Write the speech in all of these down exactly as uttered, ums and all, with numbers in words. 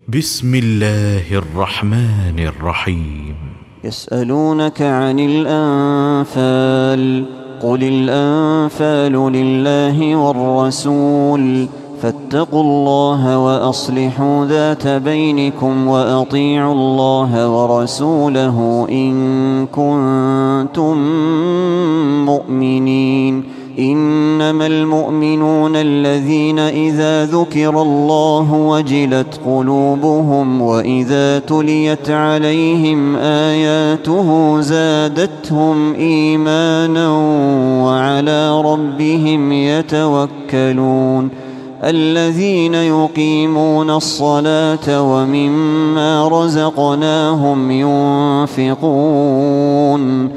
بسم الله الرحمن الرحيم. يسألونك عن الأنفال، قل الأنفال لله والرسول، فاتقوا الله وأصلحوا ذات بينكم وأطيعوا الله ورسوله إن كنتم مؤمنين. إنما المؤمنون الذين إذا ذكر الله وجلت قلوبهم وإذا تليت عليهم آياته زادتهم إيمانا وعلى ربهم يتوكلون. الذين يقيمون الصلاة ومما رزقناهم ينفقون،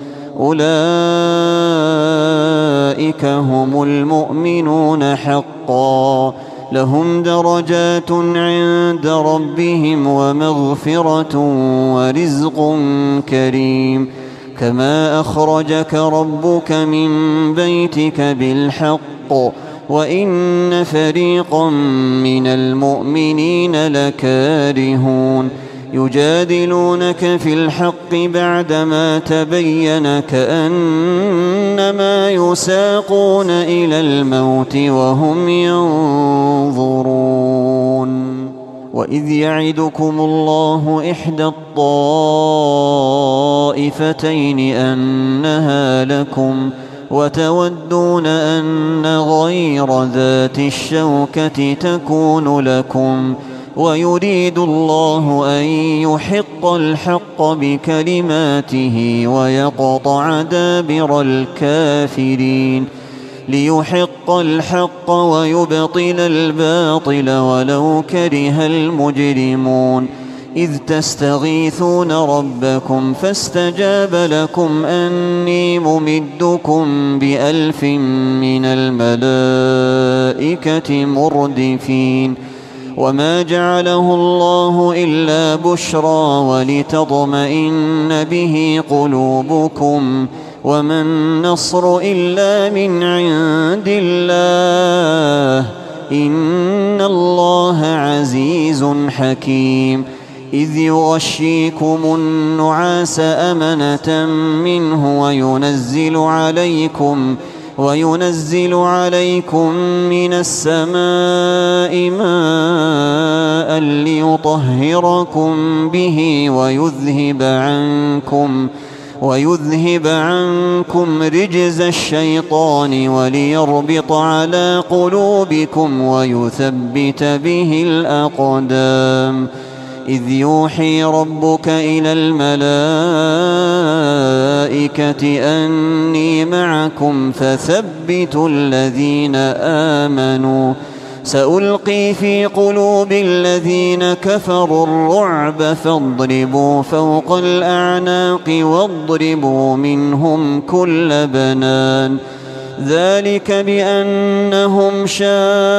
أولئك هم المؤمنون حقا، لهم درجات عند ربهم ومغفرة ورزق كريم. كما أخرجك ربك من بيتك بالحق وإن فريقا من المؤمنين لكارهون. يجادلونك في الحق بعدما تبين كأنما يساقون إلى الموت وهم ينظرون. وإذ يعدكم الله إحدى الطائفتين أنها لكم وتودون أن غير ذات الشوكة تكون لكم، ويريد الله أن يحق الحق بكلماته ويقطع دابر الكافرين، ليحق الحق ويبطل الباطل ولو كره المجرمون. إذ تستغيثون ربكم فاستجاب لكم أني ممدكم بألف من الملائكة مردفين. وما جعله الله إلا بشرى ولتطمئن به قلوبكم، وما النصر إلا من عند الله، إن الله عزيز حكيم. إذ يغشيكم النعاس أمنة منه وينزل عليكم وينزل عليكم من السماء ماء ليطهركم به ويذهب عنكم ويذهب عنكم رجز الشيطان وليربط على قلوبكم ويثبت به الأقدام. إذ يوحي ربك إلى الملائكة أني معكم فثبتوا الذين آمنوا، سألقي في قلوب الذين كفروا الرعب فاضربوا فوق الأعناق واضربوا منهم كل بنان. ذلك بأنهم شاقوا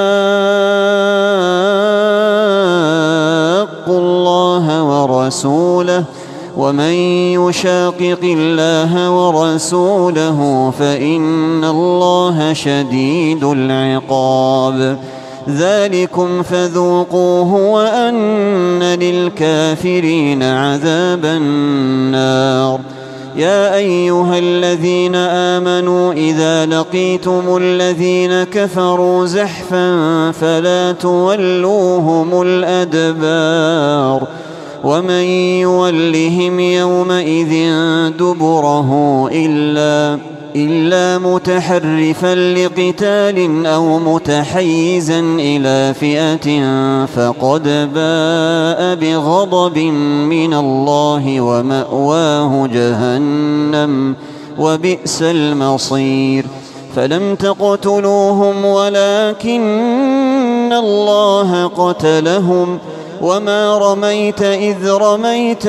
الله ورسوله، ومن يشاقق الله ورسوله فإن الله شديد العقاب. ذلكم فذوقوه وأن للكافرين عذاب النار. يا أيها الذين آمنوا إذا لقيتم الذين كفروا زحفا فلا تولوهم الأدبار، ومن يولهم يومئذ دبره إلا إلا متحرفا لقتال أو متحيزا إلى فئة فقد باء بغضب من الله ومأواه جهنم وبئس المصير. فلم تقتلوهم ولكن الله قتلهم، وما رميت إذ رميت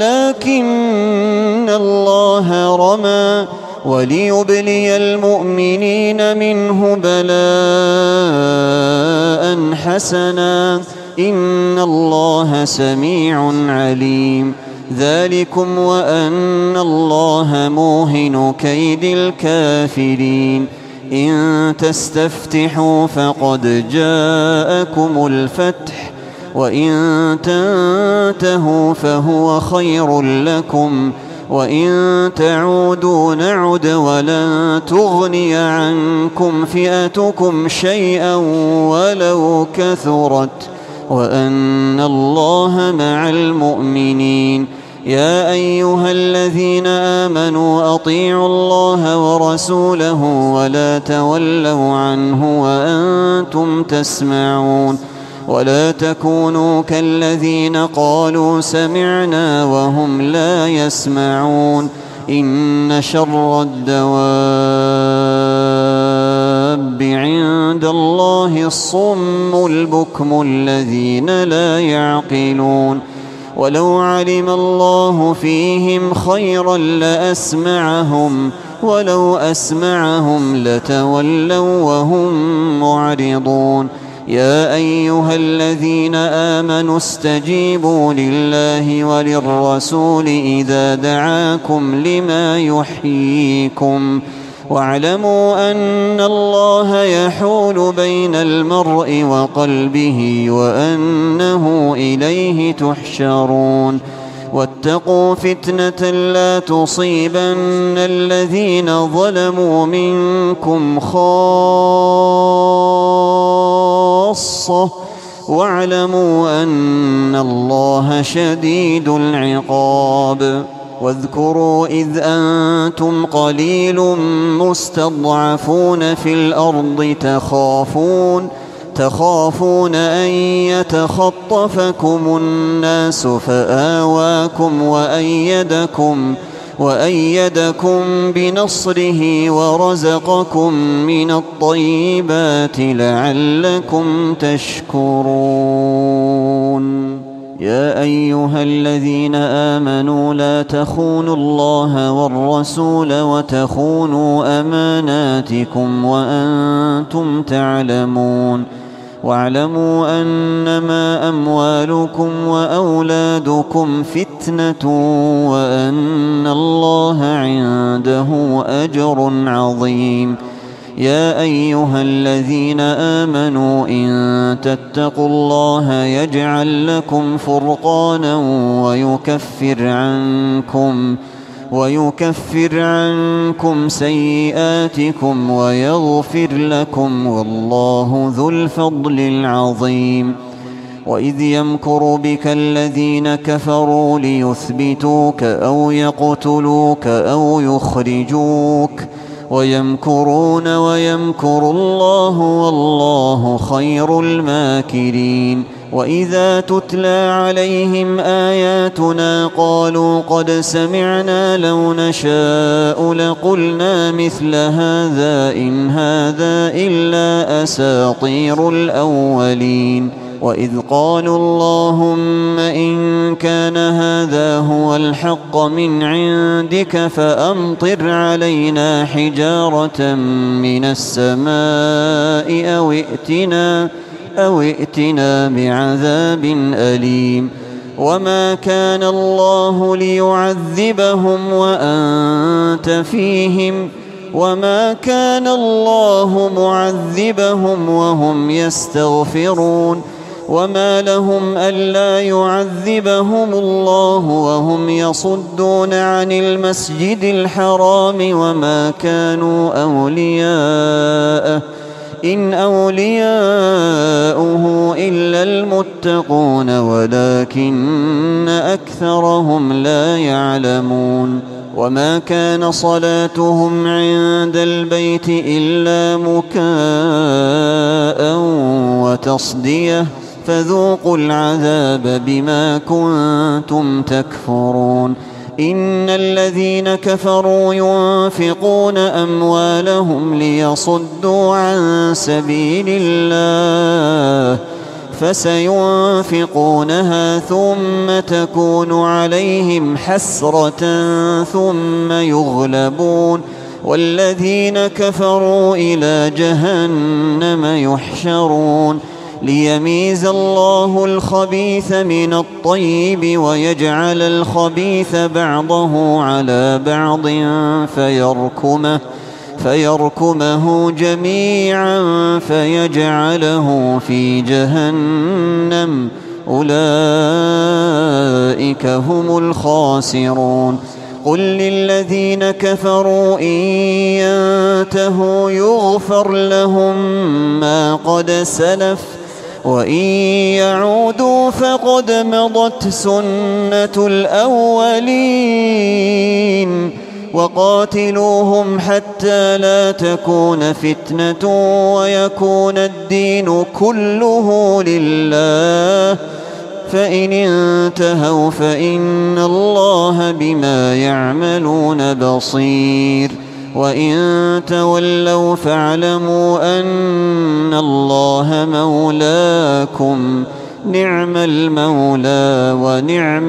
ولكن الله رمى، وليبلي المؤمنين منه بلاء حسنا، إن الله سميع عليم. ذلكم وأن الله موهن كيد الكافرين. إن تستفتحوا فقد جاءكم الفتح وإن تنتهوا فهو خير لكم وإن تعودوا نعد ولن تغني عنكم فئتكم شيئا ولو كثرت وأن الله مع المؤمنين. يا أيها الذين آمنوا أطيعوا الله ورسوله ولا تولوا عنه وأنتم تسمعون ولا تكونوا كالذين قالوا سمعنا وهم لا يسمعون. إن شر الدواب عند الله الصم البكم الذين لا يعقلون. ولو علم الله فيهم خيرا لأسمعهم ولو أسمعهم لتولوا وهم معرضون. يا أيها الذين آمنوا استجيبوا لله وللرسول إذا دعاكم لما يحييكم واعلموا أن الله يحول بين المرء وقلبه وأنه إليه تحشرون. واتقوا فتنة لا تصيبن الذين ظلموا منكم خاصة واعلموا أن الله شديد العقاب. واذكروا إذ أنتم قليل مستضعفون في الأرض تخافون تخافون أن يتخطفكم الناس فآواكم وأيدكم وأيدكم بنصره ورزقكم من الطيبات لعلكم تشكرون. يا أيها الذين آمنوا لا تخونوا الله والرسول وتخونوا أماناتكم وأنتم تعلمون. واعلموا أنما أموالكم وأولادكم فتنة وأن الله عنده أجر عظيم. يا أيها الذين آمنوا إن تتقوا الله يجعل لكم فرقانا ويكفر عنكم ويكفر عنكم سيئاتكم ويغفر لكم والله ذو الفضل العظيم. وإذ يمكر بك الذين كفروا ليثبتوك أو يقتلوك أو يخرجوك ويمكرون ويمكر الله والله خير الماكرين. وإذا تتلى عليهم آياتنا قالوا قد سمعنا لو نشاء لقلنا مثل هذا إن هذا إلا أساطير الأولين. وإذ قالوا اللهم إن كان هذا هو الحق من عندك فأمطر علينا حجارة من السماء أو ائتنا أو ائتنا بعذاب أليم. وما كان الله ليعذبهم وأنت فيهم وما كان الله معذبهم وهم يستغفرون. وما لهم ألا يعذبهم الله وهم يصدون عن المسجد الحرام وما كانوا أولياءه إن أولياؤه إلا المتقون ولكن أكثرهم لا يعلمون. وما كان صلاتهم عند البيت إلا مكاء وتصدية فذوقوا العذاب بما كنتم تكفرون. إن الذين كفروا ينفقون أموالهم ليصدوا عن سبيل الله فسينفقونها ثم تكون عليهم حسرة ثم يغلبون والذين كفروا إلى جهنم يحشرون. ليميز الله الخبيث من الطيب ويجعل الخبيث بعضه على بعض فيركمه فيركمه جميعا فيجعله في جهنم أولئك هم الخاسرون. قل للذين كفروا إن ينتهوا يغفر لهم ما قد سلف وإن يعودوا فقد مضت سنة الأولين وقاتلوهم حتى لا تكون فتنة ويكون الدين كله لله فإن انتهوا فإن الله بما يعملون بصير وإن تولوا فاعلموا أن الله مولاكم نعم المولى ونعم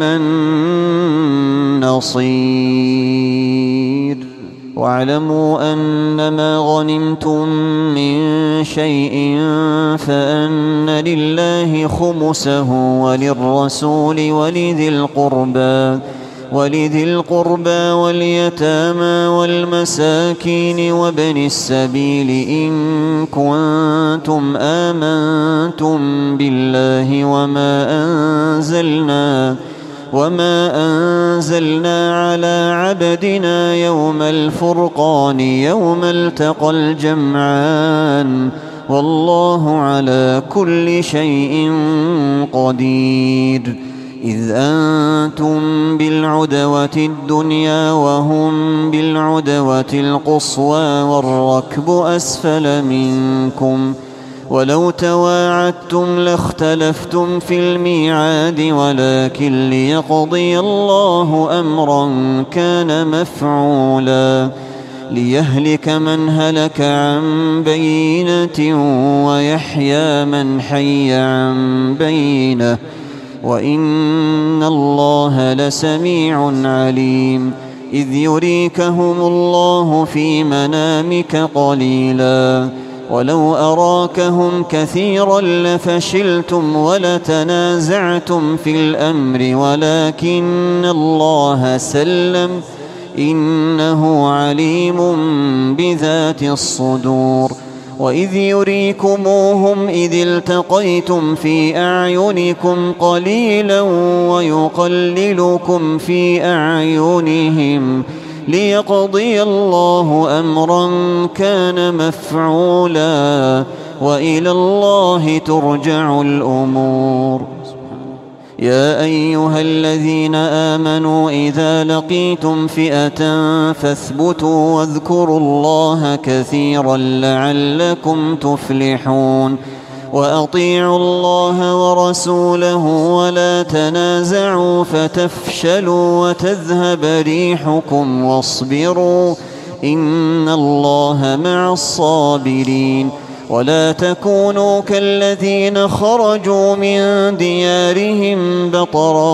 النصير. واعلموا أنما غنمتم من شيء فأن لله خمسه وللرسول ولذي القربى ولذي القربى واليتامى والمساكين وابن السبيل إن كنتم آمنتم بالله وما أنزلنا وما أنزلنا على عبدنا يوم الفرقان يوم التقى الجمعان والله على كل شيء قدير. إذ أنتم بالعدوة الدنيا وهم بالعدوة القصوى والركب أسفل منكم ولو تواعدتم لاختلفتم في الميعاد ولكن ليقضي الله أمرا كان مفعولا ليهلك من هلك عن بينة ويحيى من حي عن بينة وإن الله لسميع عليم. إذ يريكهم الله في منامك قليلا ولو أراكهم كثيرا لفشلتم ولتنازعتم في الأمر ولكن الله سلم إنه عليم بذات الصدور. وإذ يريكموهم إذ التقيتم في أعينكم قليلا ويقللكم في أعينهم ليقضي الله أمرا كان مفعولا وإلى الله ترجع الأمور. يا أيها الذين آمنوا إذا لقيتم فئة فاثبتوا واذكروا الله كثيرا لعلكم تفلحون. وأطيعوا الله ورسوله ولا تنازعوا فتفشلوا وتذهب ريحكم واصبروا إن الله مع الصابرين. ولا تكونوا كالذين خرجوا من ديارهم بطرا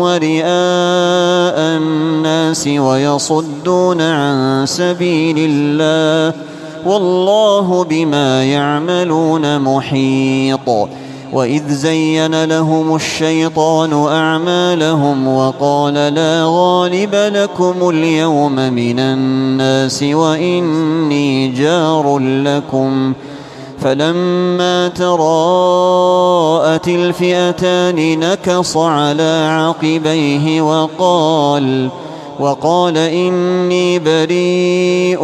ورئاء الناس ويصدون عن سبيل الله والله بما يعملون محيط. وإذ زين لهم الشيطان أعمالهم وقال لا غالب لكم اليوم من الناس وإني جار لكم فلما تراءت الفئتان نكص على عقبيه وقال وقال إني بريء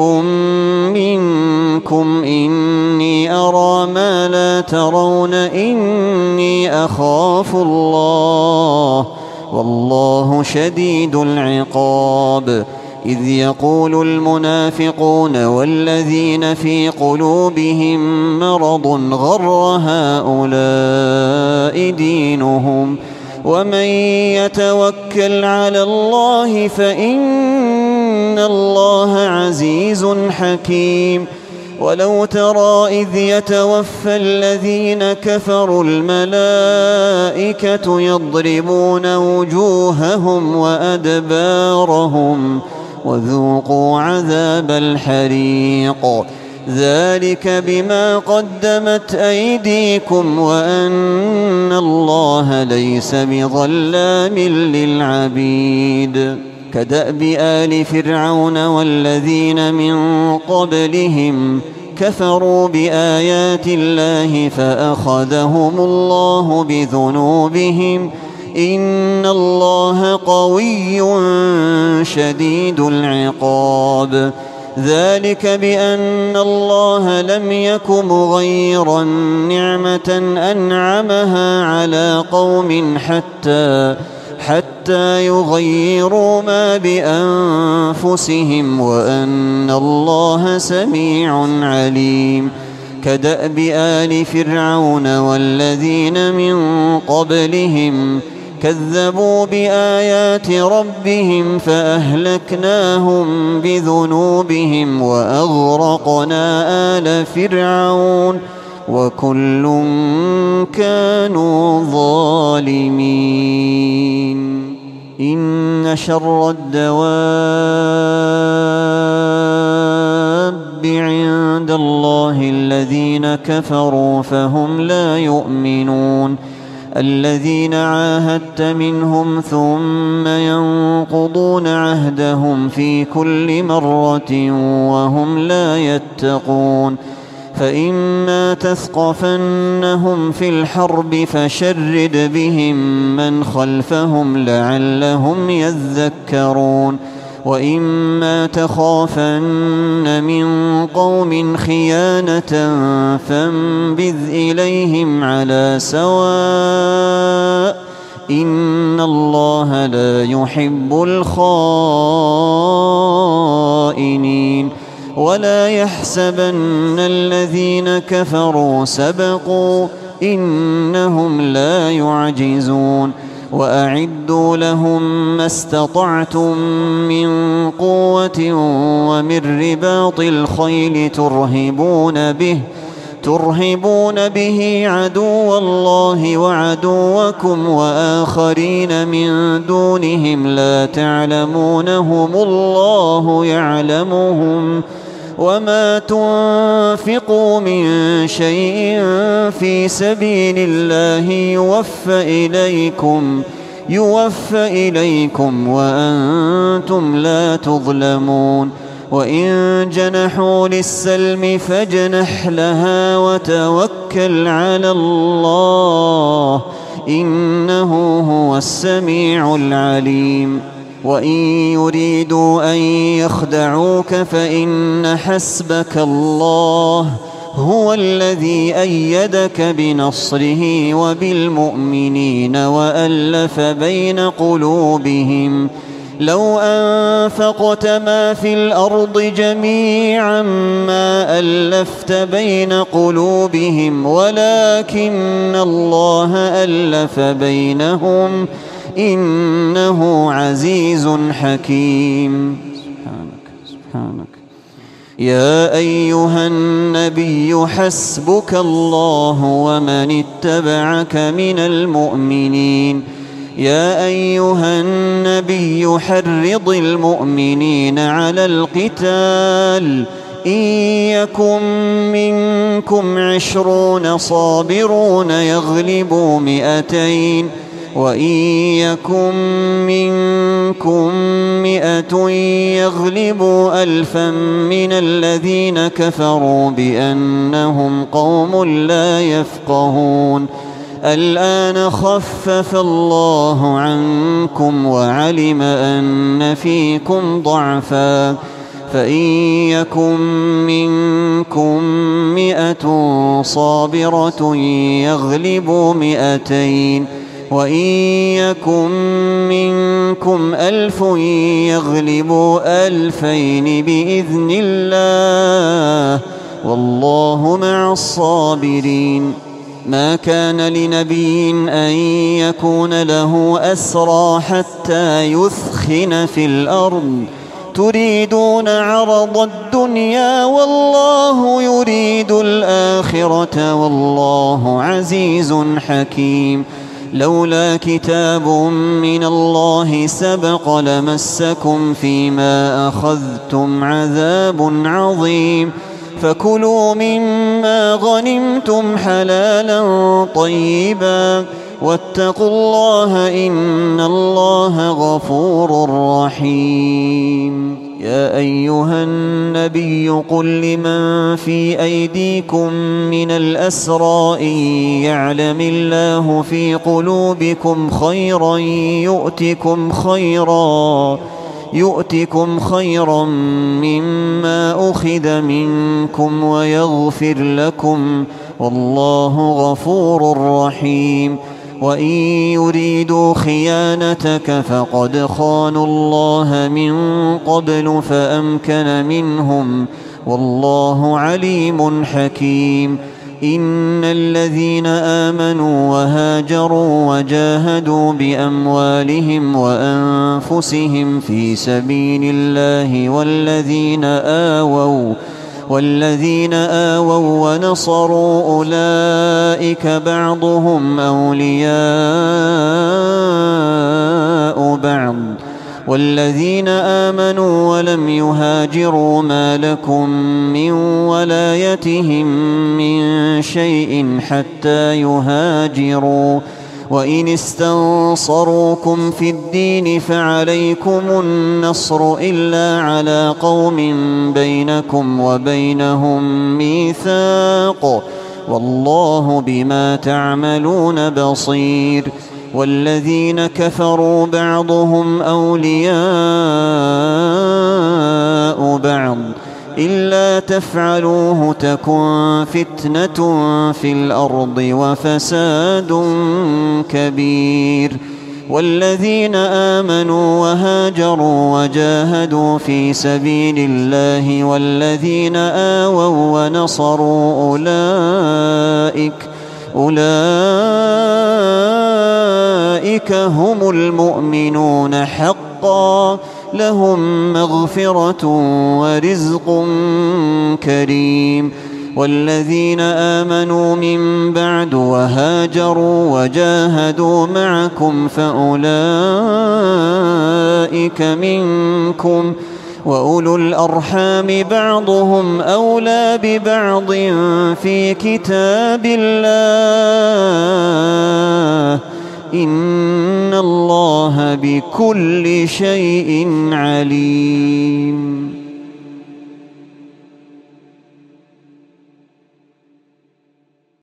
منكم إني أرى ما لا ترون إني أخاف الله والله شديد العقاب. إذ يقول المنافقون والذين في قلوبهم مرض غر هؤلاء دينهم ومن يتوكل على الله فإن الله عزيز حكيم. ولو ترى إذ يتوفى الذين كفروا الملائكة يضربون وجوههم وأدبارهم وذوقوا عذاب الحريق ذلك بما قدمت أيديكم وأن الله ليس بظلام للعبيد. كدأب آل فرعون والذين من قبلهم كفروا بآيات الله فأخذهم الله بذنوبهم إن الله قوي شديد العقاب. ذلك بأن الله لم يك مغيرا نعمة أنعمها على قوم حتى حتى يغيروا ما بأنفسهم وأن الله سميع عليم. كدأب آل فرعون والذين من قبلهم كذبوا بآيات ربهم فأهلكناهم بذنوبهم وأغرقنا آل فرعون وكل كانوا ظالمين. إن شر الدواب عند الله الذين كفروا فهم لا يؤمنون. الذين عاهدت منهم ثم ينقضون عهدهم في كل مرة وهم لا يتقون. فإما تثقفنهم في الحرب فشرد بهم من خلفهم لعلهم يذكرون. وإما تخافن من قوم خيانة فانبذ إليهم على سواء إن الله لا يحب الخائنين. ولا يحسبن الذين كفروا سبقوا إنهم لا يعجزون. وأعدوا لهم ما استطعتم من قوة ومن رباط الخيل ترهبون به ترهبون به عدو الله وعدوكم وآخرين من دونهم لا تعلمونهم الله يعلمهم. وما تنفقوا من شيء في سبيل الله يوفى إليكم يوفى إليكم وأنتم لا تظلمون. وإن جنحوا للسلم فاجنح لها وتوكل على الله إنه هو السميع العليم. وإن يريدوا أن يخدعوك فإن حسبك الله هو الذي أيدك بنصره وبالمؤمنين وألف بين قلوبهم. لو أنفقت ما في الأرض جميعا ما ألفت بين قلوبهم ولكن الله ألف بينهم إنه عزيز حكيم. سبحانك سبحانك. يا أيها النبي حسبك الله ومن اتبعك من المؤمنين. يا أيها النبي حرض المؤمنين على القتال إن يكن منكم عشرون صابرون يغلبوا مئتين وإن يكن منكم مئة يغلبوا ألفا من الذين كفروا بأنهم قوم لا يفقهون. الآن خفف الله عنكم وعلم أن فيكم ضعفا فإن يكن منكم مئة صابرة يغلبوا مئتين وإن يكن منكم ألف يغلبوا ألفين بإذن الله والله مع الصابرين. ما كان لنبي أن يكون له أسرى حتى يثخن في الأرض تريدون عرض الدنيا والله يريد الآخرة والله عزيز حكيم. لولا كتاب من الله سبق لمسكم فيما أخذتم عذاب عظيم. فكلوا مما غنمتم حلالا طيبا واتقوا الله إن الله غفور رحيم. يا أيها النبي قل لمن في أيديكم من الأسرى إن يعلم الله في قلوبكم خيرا يؤتكم خيرا يؤتكم خيرا مما أخذ منكم ويغفر لكم والله غفور رحيم. وإن يريدوا خيانتك فقد خانوا الله من قبل فأمكن منهم والله عليم حكيم. إن الذين آمنوا وهاجروا وجاهدوا بأموالهم وأنفسهم في سبيل الله والذين آووا والذين آووا ونصروا أولئك بعضهم أولياء بعض والذين آمنوا ولم يهاجروا ما لكم من ولايتهم من شيء حتى يهاجروا وإن استنصروكم في الدين فعليكم النصر إلا على قوم بينكم وبينهم ميثاق والله بما تعملون بصير. والذين كفروا بعضهم أولياء بعض إلا تفعلوه تكن فتنة في الأرض وفساد كبير. والذين آمنوا وهاجروا وجاهدوا في سبيل الله والذين آووا ونصروا أولئك أولئك هم المؤمنون حقا لهم مغفرة ورزق كريم. والذين آمنوا من بعد وهاجروا وجاهدوا معكم فأولئك منكم وأولو الأرحام بعضهم أولى ببعض في كتاب الله إن الله بكل شيء عليم.